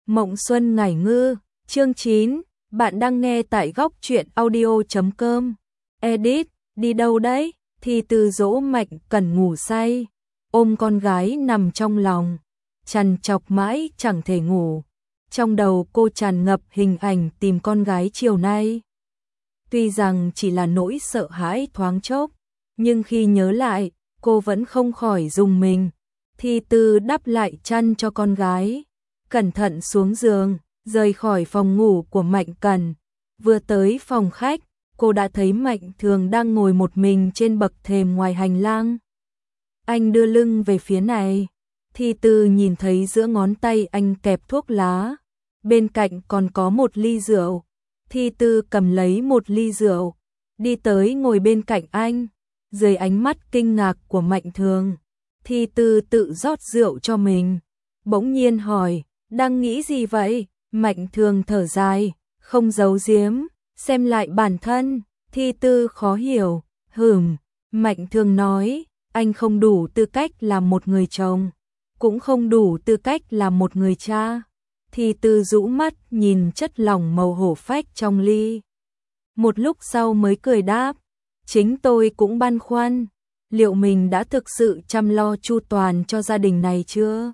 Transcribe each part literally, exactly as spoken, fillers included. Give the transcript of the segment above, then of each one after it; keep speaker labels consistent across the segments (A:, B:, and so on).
A: Mộng Xuân Ngải Ngư, chương chín, bạn đang nghe tại góc truyện audio chấm com. Edit, đi đâu đấy? Thì từ dỗ Mạnh Cẩn ngủ say, ôm con gái nằm trong lòng, trằn trọc mãi chẳng thể ngủ. Trong đầu cô tràn ngập hình ảnh tìm con gái chiều nay. Tuy rằng chỉ là nỗi sợ hãi thoáng chốc, nhưng khi nhớ lại, cô vẫn không khỏi rùng mình. Thì từ đắp lại chăn cho con gái, cẩn thận xuống giường, rời khỏi phòng ngủ của Mạnh Cẩn. Vừa tới phòng khách, cô đã thấy Mạnh Thường đang ngồi một mình trên bậc thềm ngoài hành lang. Anh đưa lưng về phía này, Thì Từ nhìn thấy giữa ngón tay anh kẹp thuốc lá, bên cạnh còn có một ly rượu. Thì Từ cầm lấy một ly rượu, đi tới ngồi bên cạnh anh. Dưới ánh mắt kinh ngạc của Mạnh Thường, Thì Từ tự rót rượu cho mình, bỗng nhiên hỏi, đang nghĩ gì vậy? Mạnh Thường thở dài, không giấu giếm, xem lại bản thân. Thì Từ khó hiểu, hửm. Mạnh Thường nói, anh không đủ tư cách làm một người chồng, cũng không đủ tư cách làm một người cha. Thì Từ rũ mắt nhìn chất lỏng màu hổ phách trong ly, một lúc sau mới cười đáp, chính tôi cũng băn khoăn, liệu mình đã thực sự chăm lo chu toàn cho gia đình này chưa?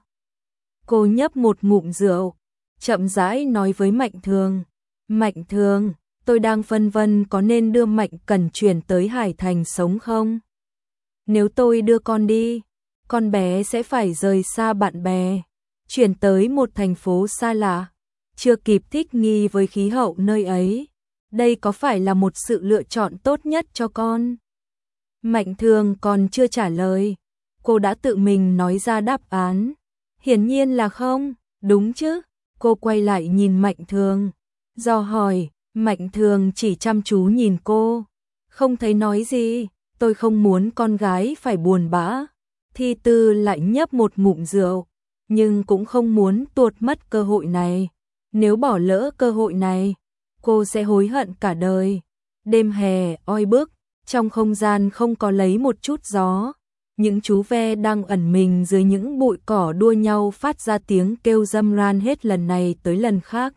A: Cô nhấp một ngụm rượu, chậm rãi nói với Mạnh Thường, Mạnh Thường, tôi đang phân vân có nên đưa Mạnh Cẩn chuyển tới Hải Thành sống không? Nếu tôi đưa con đi, con bé sẽ phải rời xa bạn bè, chuyển tới một thành phố xa lạ, chưa kịp thích nghi với khí hậu nơi ấy. Đây có phải là một sự lựa chọn tốt nhất cho con? Mạnh Thường còn chưa trả lời, cô đã tự mình nói ra đáp án. Hiển nhiên là không, đúng chứ? Cô quay lại nhìn Mạnh Thường, dò hỏi. Mạnh Thường chỉ chăm chú nhìn cô, không thấy nói gì. Tôi không muốn con gái phải buồn bã. Thì Từ lại nhấp một ngụm rượu, nhưng cũng không muốn tuột mất cơ hội này. Nếu bỏ lỡ cơ hội này, cô sẽ hối hận cả đời. Đêm hè oi bức, trong không gian không có lấy một chút gió. Những chú ve đang ẩn mình dưới những bụi cỏ đua nhau phát ra tiếng kêu râm ran hết lần này tới lần khác.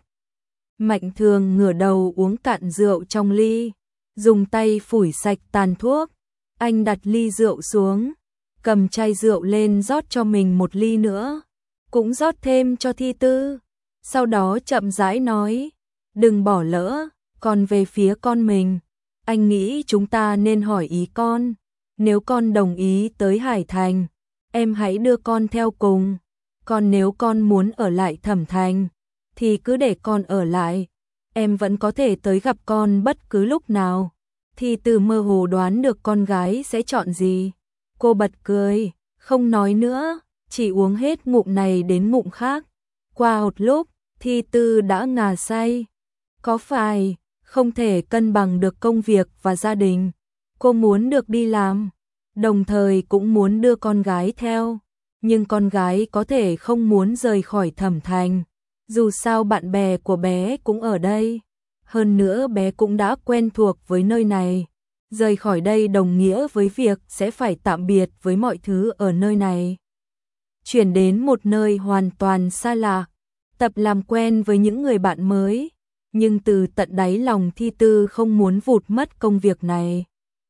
A: Mạnh Thường ngửa đầu uống cạn rượu trong ly, dùng tay phủi sạch tàn thuốc. Anh đặt ly rượu xuống, cầm chai rượu lên rót cho mình một ly nữa, cũng rót thêm cho Thi Tư. Sau đó chậm rãi nói, đừng bỏ lỡ. Còn về phía con mình, anh nghĩ chúng ta nên hỏi ý con. Nếu con đồng ý tới Hải Thành, em hãy đưa con theo cùng. Còn nếu con muốn ở lại Thẩm Thành, thì cứ để con ở lại. Em vẫn có thể tới gặp con bất cứ lúc nào. Thì Từ mơ hồ đoán được con gái sẽ chọn gì. Cô bật cười, không nói nữa, chỉ uống hết ngụm này đến ngụm khác. Qua một lúc, Thì Từ đã ngà say. Có phải không thể cân bằng được công việc và gia đình? Cô muốn được đi làm, đồng thời cũng muốn đưa con gái theo. Nhưng con gái có thể không muốn rời khỏi Thẩm Thành. Dù sao bạn bè của bé cũng ở đây. Hơn nữa bé cũng đã quen thuộc với nơi này. Rời khỏi đây đồng nghĩa với việc sẽ phải tạm biệt với mọi thứ ở nơi này. Chuyển đến một nơi hoàn toàn xa lạ, tập làm quen với những người bạn mới. Nhưng từ tận đáy lòng Thi Tư không muốn vụt mất công việc này.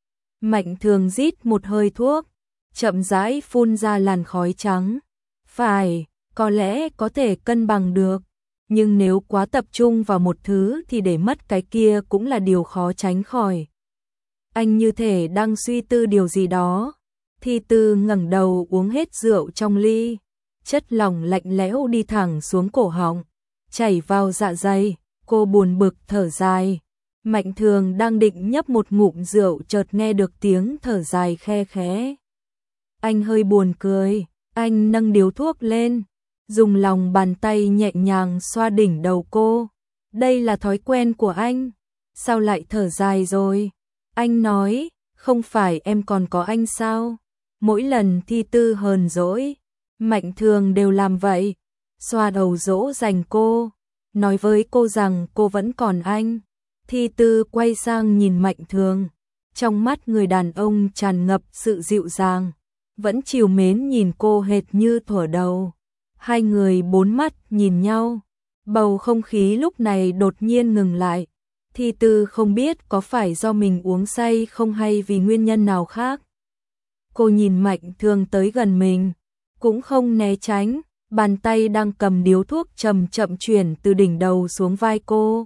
A: Mạnh Thường rít một hơi thuốc, chậm rãi phun ra làn khói trắng. Phải, có lẽ có thể cân bằng được. Nhưng nếu quá tập trung vào một thứ thì để mất cái kia cũng là điều khó tránh khỏi. Anh như thể đang suy tư điều gì đó. Thi Tư ngẩng đầu uống hết rượu trong ly. Chất lỏng lạnh lẽo đi thẳng xuống cổ họng, chảy vào dạ dày. Cô buồn bực thở dài. Mạnh Thường đang định nhấp một ngụm rượu chợt nghe được tiếng thở dài khe khẽ. Anh hơi buồn cười, anh nâng điếu thuốc lên, dùng lòng bàn tay nhẹ nhàng xoa đỉnh đầu cô. Đây là thói quen của anh. Sao lại thở dài rồi? Anh nói, không phải em còn có anh sao? Mỗi lần Thi Tư hờn dỗi, Mạnh Thường đều làm vậy, xoa đầu dỗ dành cô, nói với cô rằng cô vẫn còn anh. Thi Tư quay sang nhìn Mạnh Thường, trong mắt người đàn ông tràn ngập sự dịu dàng, vẫn trìu mến nhìn cô hệt như thuở đầu. Hai người bốn mắt nhìn nhau, Bầu không khí lúc này đột nhiên ngừng lại. Thi Tư không biết có phải do mình uống say không hay vì nguyên nhân nào khác. Cô nhìn Mạnh Thường tới gần mình, cũng không né tránh, bàn tay đang cầm điếu thuốc chậm chậm chuyển từ đỉnh đầu xuống vai cô.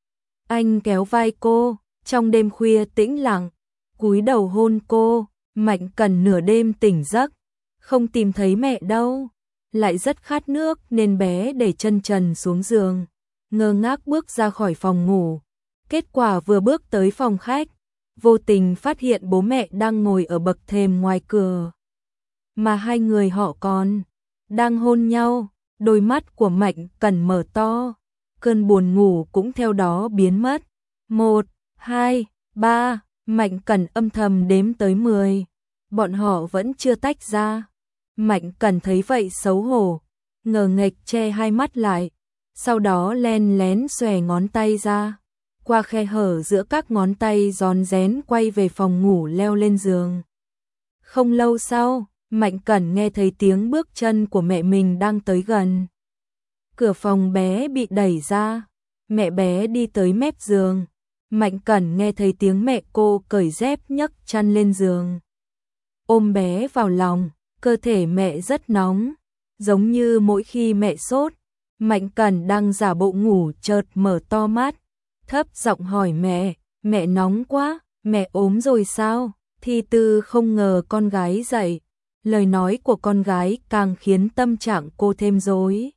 A: Anh kéo vai cô, trong đêm khuya tĩnh lặng, cúi đầu hôn cô. Mạnh Cẩn nửa đêm tỉnh giấc, không tìm thấy mẹ đâu, lại rất khát nước nên bé để chân trần xuống giường, ngơ ngác bước ra khỏi phòng ngủ. Kết quả vừa bước tới phòng khách, vô tình phát hiện bố mẹ đang ngồi ở bậc thềm ngoài cửa. Mà hai người họ còn đang hôn nhau, đôi mắt của Mạnh Cẩn mở to, cơn buồn ngủ cũng theo đó biến mất. Một, hai, ba, Mạnh Cẩn âm thầm đếm tới mười, bọn họ vẫn chưa tách ra. Mạnh Cẩn thấy vậy xấu hổ, ngờ nghệch che hai mắt lại, sau đó len lén xòe ngón tay ra, qua khe hở giữa các ngón tay rón rén quay về phòng ngủ leo lên giường. Không lâu sau, Mạnh Cẩn nghe thấy tiếng bước chân của mẹ mình đang tới gần. Cửa phòng bé bị đẩy ra, mẹ bé đi tới mép giường. Mạnh Cẩn nghe thấy tiếng mẹ cô cởi dép nhấc chăn lên giường. Ôm bé vào lòng, cơ thể mẹ rất nóng, giống như mỗi khi mẹ sốt. Mạnh Cẩn đang giả bộ ngủ chợt mở to mắt, thấp giọng hỏi mẹ, mẹ nóng quá, mẹ ốm rồi sao? Thi Tư không ngờ con gái dậy, lời nói của con gái càng khiến tâm trạng cô thêm rối.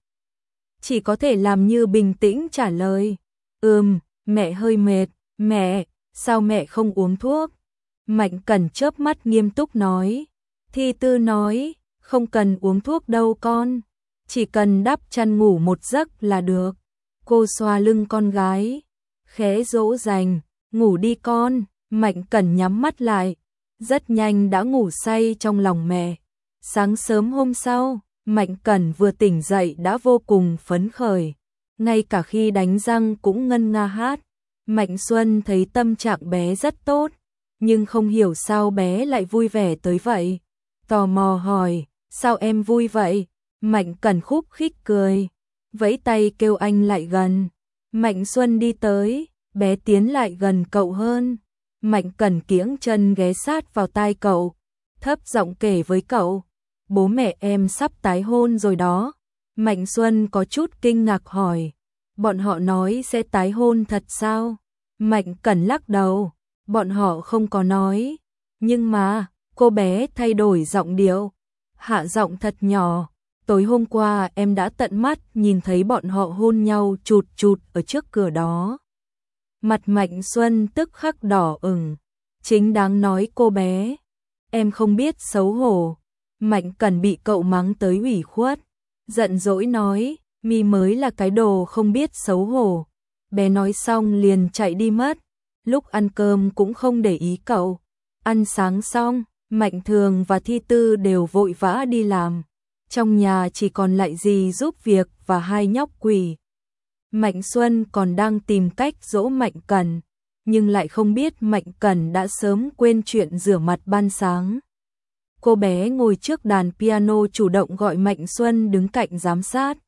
A: Chỉ có thể làm như bình tĩnh trả lời, ừm, mẹ hơi mệt. Mẹ, sao mẹ không uống thuốc? Mạnh Cẩn chớp mắt nghiêm túc nói. Thi Tư nói, không cần uống thuốc đâu con, chỉ cần đắp chăn ngủ một giấc là được. Cô xoa lưng con gái, khẽ dỗ dành, ngủ đi con. Mạnh Cẩn nhắm mắt lại, rất nhanh đã ngủ say trong lòng mẹ. Sáng sớm hôm sau, Mạnh Cẩn vừa tỉnh dậy đã vô cùng phấn khởi, ngay cả khi đánh răng cũng ngân nga hát. Mạnh Xuân thấy tâm trạng bé rất tốt, nhưng không hiểu sao bé lại vui vẻ tới vậy. Tò mò hỏi, sao em vui vậy? Mạnh Cẩn khúc khích cười, vẫy tay kêu anh lại gần. Mạnh Xuân đi tới, bé tiến lại gần cậu hơn. Mạnh Cẩn kiễng chân ghé sát vào tai cậu, thấp giọng kể với cậu, bố mẹ em sắp tái hôn rồi đó. Mạnh Xuân có chút kinh ngạc hỏi, bọn họ nói sẽ tái hôn thật sao? Mạnh Cẩn lắc đầu, bọn họ không có nói. Nhưng mà, cô bé thay đổi giọng điệu, hạ giọng thật nhỏ. Tối hôm qua em đã tận mắt nhìn thấy bọn họ hôn nhau chụt chụt ở trước cửa đó. Mặt Mạnh Xuân tức khắc đỏ ửng, chính đáng nói cô bé. Em không biết xấu hổ. Mạnh Cẩn bị cậu mắng tới ủy khuất, giận dỗi nói, mi mới là cái đồ không biết xấu hổ. Bé nói xong liền chạy đi mất, lúc ăn cơm cũng không để ý cậu. Ăn sáng xong, Mạnh Thường và Thi Tư đều vội vã đi làm. Trong nhà chỉ còn lại dì giúp việc và hai nhóc quỷ. Mạnh Xuân còn đang tìm cách dỗ Mạnh Cẩn, nhưng lại không biết Mạnh Cẩn đã sớm quên chuyện rửa mặt ban sáng. Cô bé ngồi trước đàn piano chủ động gọi Mạnh Xuân đứng cạnh giám sát.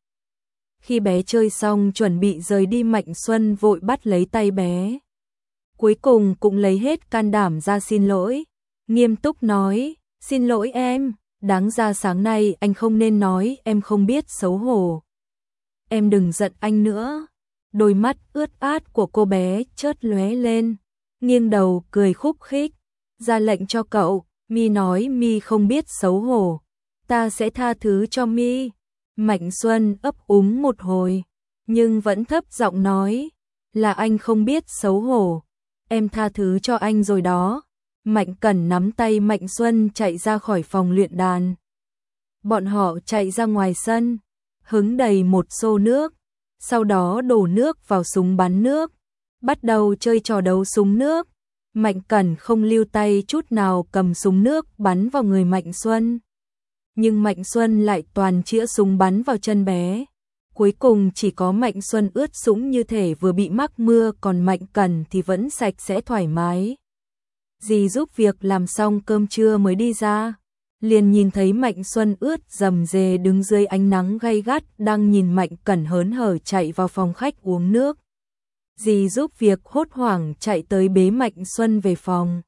A: Khi bé chơi xong chuẩn bị rời đi, Mạnh Xuân vội bắt lấy tay bé. Cuối cùng cũng lấy hết can đảm ra xin lỗi, nghiêm túc nói, xin lỗi em, đáng ra sáng nay anh không nên nói em không biết xấu hổ. Em đừng giận anh nữa. Đôi mắt ướt át của cô bé chớt lóe lên, nghiêng đầu cười khúc khích, ra lệnh cho cậu, mi nói mi không biết xấu hổ, ta sẽ tha thứ cho mi. Mạnh Xuân ấp úng một hồi, nhưng vẫn thấp giọng nói, là anh không biết xấu hổ, em tha thứ cho anh rồi đó. Mạnh Cẩn nắm tay Mạnh Xuân chạy ra khỏi phòng luyện đàn. Bọn họ chạy ra ngoài sân, hứng đầy một xô nước, sau đó đổ nước vào súng bắn nước, bắt đầu chơi trò đấu súng nước. Mạnh Cẩn không lưu tay chút nào cầm súng nước bắn vào người Mạnh Xuân. Nhưng Mạnh Xuân lại toàn chĩa súng bắn vào chân bé. Cuối cùng chỉ có Mạnh Xuân ướt sũng như thể vừa bị mắc mưa, còn Mạnh Cẩn thì vẫn sạch sẽ thoải mái. Dì giúp việc làm xong cơm trưa mới đi ra. liền nhìn thấy Mạnh Xuân ướt rầm rề đứng dưới ánh nắng gay gắt đang nhìn Mạnh Cẩn hớn hở chạy vào phòng khách uống nước. Dì giúp việc hốt hoảng chạy tới bế Mạnh Xuân về phòng.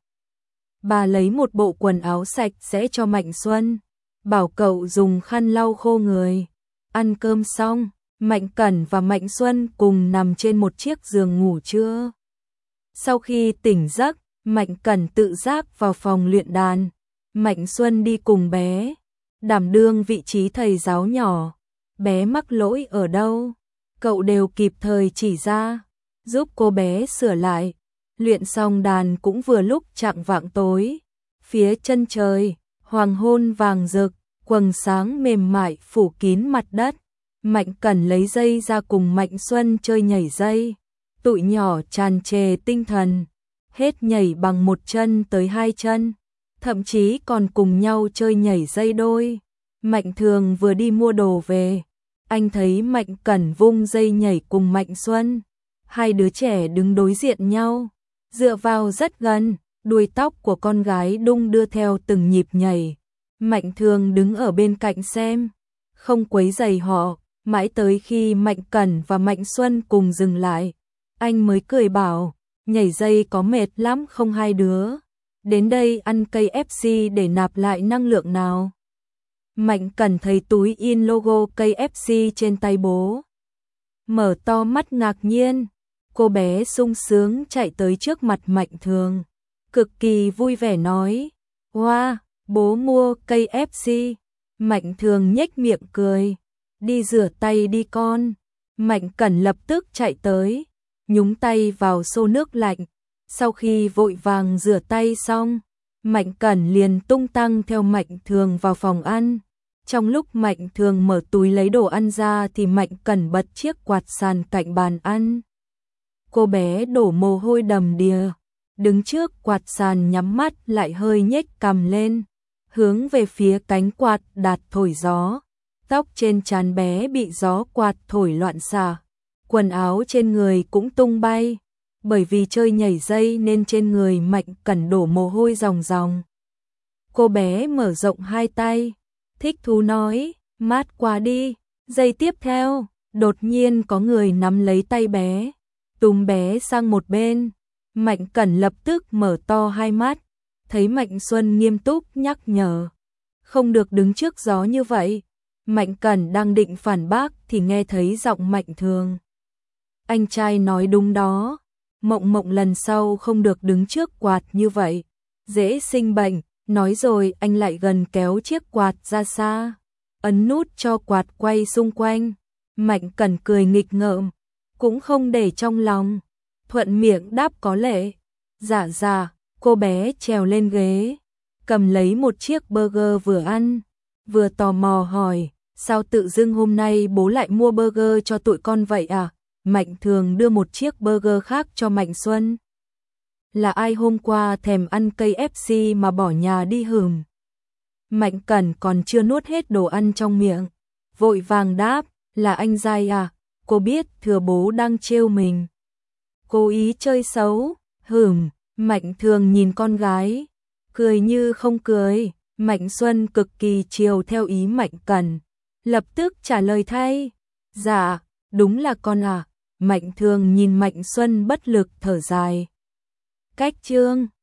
A: Bà lấy một bộ quần áo sạch sẽ cho Mạnh Xuân, bảo cậu dùng khăn lau khô người. Ăn cơm xong, Mạnh Cẩn và Mạnh Xuân cùng nằm trên một chiếc giường ngủ trưa. Sau khi tỉnh giấc, Mạnh Cẩn tự giác vào phòng luyện đàn. Mạnh Xuân đi cùng bé, đảm đương vị trí thầy giáo nhỏ. Bé mắc lỗi ở đâu, cậu đều kịp thời chỉ ra, giúp cô bé sửa lại. Luyện xong đàn cũng vừa lúc chạng vạng tối. Phía chân trời, hoàng hôn vàng rực, quầng sáng mềm mại phủ kín mặt đất. Mạnh Cẩn lấy dây ra cùng Mạnh Xuân chơi nhảy dây. Tụi nhỏ tràn trề tinh thần, hết nhảy bằng một chân tới hai chân, thậm chí còn cùng nhau chơi nhảy dây đôi. Mạnh Thường vừa đi mua đồ về, anh thấy Mạnh Cẩn vung dây nhảy cùng Mạnh Xuân. Hai đứa trẻ đứng đối diện nhau, dựa vào rất gần, đuôi tóc của con gái đung đưa theo từng nhịp nhảy. Mạnh Thường đứng ở bên cạnh xem, không quấy rầy họ, mãi tới khi Mạnh Cẩn và Mạnh Xuân cùng dừng lại, anh mới cười bảo, nhảy dây có mệt lắm không hai đứa, đến đây ăn cây ép xê để nạp lại năng lượng nào. Mạnh Cẩn thấy túi in logo cây ép xê trên tay bố, mở to mắt ngạc nhiên. Cô bé sung sướng chạy tới trước mặt Mạnh Thường, cực kỳ vui vẻ nói, wow, bố mua cây ép xê. Mạnh Thường nhếch miệng cười, đi rửa tay đi con. Mạnh Cẩn lập tức chạy tới, nhúng tay vào xô nước lạnh. Sau khi vội vàng rửa tay xong, Mạnh Cẩn liền tung tăng theo Mạnh Thường vào phòng ăn. Trong lúc Mạnh Thường mở túi lấy đồ ăn ra thì Mạnh Cẩn bật chiếc quạt sàn cạnh bàn ăn. Cô bé đổ mồ hôi đầm đìa, đứng trước quạt sàn nhắm mắt lại hơi nhếch cằm lên, hướng về phía cánh quạt đạt thổi gió. Tóc trên trán bé bị gió quạt thổi loạn xạ, quần áo trên người cũng tung bay, bởi vì chơi nhảy dây nên trên người Mạnh Cẩn đổ mồ hôi ròng ròng. Cô bé mở rộng hai tay, thích thú nói, mát quá đi. Giây tiếp theo, đột nhiên có người nắm lấy tay bé, túm bé sang một bên. Mạnh Cẩn lập tức mở to hai mắt, thấy Mạnh Xuân nghiêm túc nhắc nhở, không được đứng trước gió như vậy. Mạnh Cẩn đang định phản bác thì nghe thấy giọng Mạnh Thường. Anh trai nói đúng đó, Mộng Mộng lần sau không được đứng trước quạt như vậy, dễ sinh bệnh. Nói rồi anh lại gần kéo chiếc quạt ra xa, ấn nút cho quạt quay xung quanh. Mạnh Cẩn cười nghịch ngợm, cũng không để trong lòng, thuận miệng đáp có lệ. Dạ dạ. Cô bé trèo lên ghế, cầm lấy một chiếc burger vừa ăn, vừa tò mò hỏi, sao tự dưng hôm nay bố lại mua burger cho tụi con vậy à? Mạnh Thường đưa một chiếc burger khác cho Mạnh Xuân. Là ai hôm qua thèm ăn cây ép xê mà bỏ nhà đi hừm? Mạnh Cẩn còn chưa nuốt hết đồ ăn trong miệng, vội vàng đáp, là anh Giai à, cô biết thừa bố đang trêu mình. Cố ý chơi xấu, hừm. Mạnh Thường nhìn con gái, cười như không cười. Mạnh Xuân cực kỳ chiều theo ý Mạnh Cẩn, lập tức trả lời thay, dạ, đúng là con à. Mạnh Thường nhìn Mạnh Xuân bất lực thở dài. Cách chương